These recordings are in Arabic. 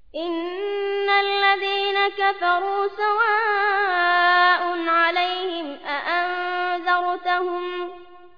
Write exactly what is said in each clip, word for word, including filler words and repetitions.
إن الذين كفروا سواء عليهم أأنذرتهم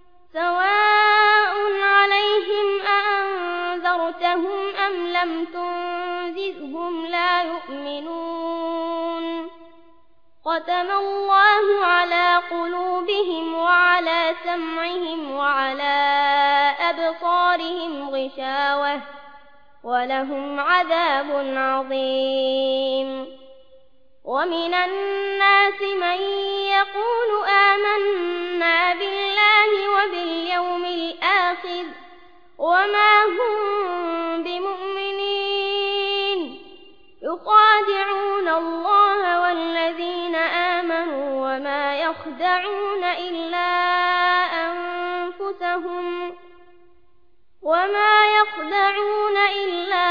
سواء عليهم أأنذرتهم أم لم تنذرهم لا يؤمنون ختم الله على قلوبهم وعلى سمعهم وعلى أبصارهم غشاوة ولهم عذاب عظيم ومن الناس من يقول آمنا بالله وباليوم الآخر وما هم بمؤمنين يخادعون الله والذين آمنوا وما يخدعون إلا أنفسهم وما يخدعون إلا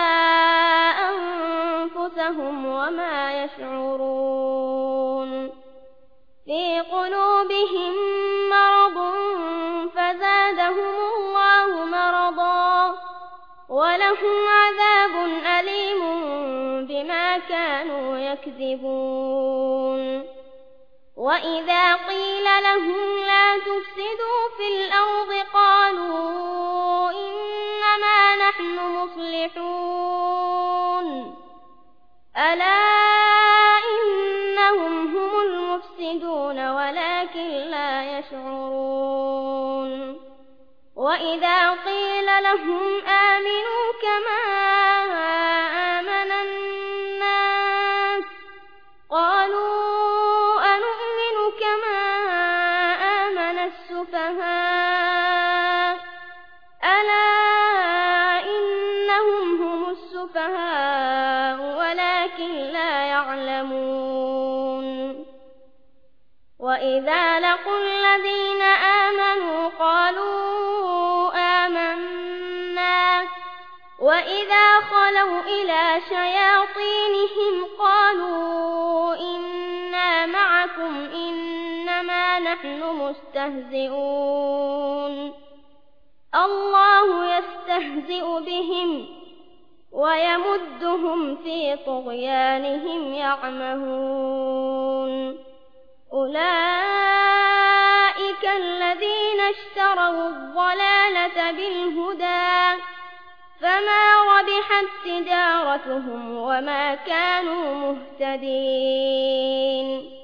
أنفسهم وما يشعرون في قلوبهم مرض فزادهم الله مرضا ولهم عذاب أليم بما كانوا يكذبون وإذا قيل لهم لا تفسدوا في الأرض قالوا إنما نحن مصلحون ألا إنهم هم المفسدون ولكن لا يشعرون وإذا قيل لهم آمنوا كما آمن الناس قالوا أنؤمن كما آمن السفهاء ألا إنهم هم السفهاء ولكن لا يعلمون وإذا لقوا الذين آمنوا قالوا آمنا وإذا خلوا إلى شياطينهم قالوا إنا معكم إنما نحن مستهزئون الله يستهزئ بهم ويمدهم في طغيانهم يعمهون أولئك الذين اشتروا الضلالة بالهدى فما ربحت تجارتهم وما كانوا مهتدين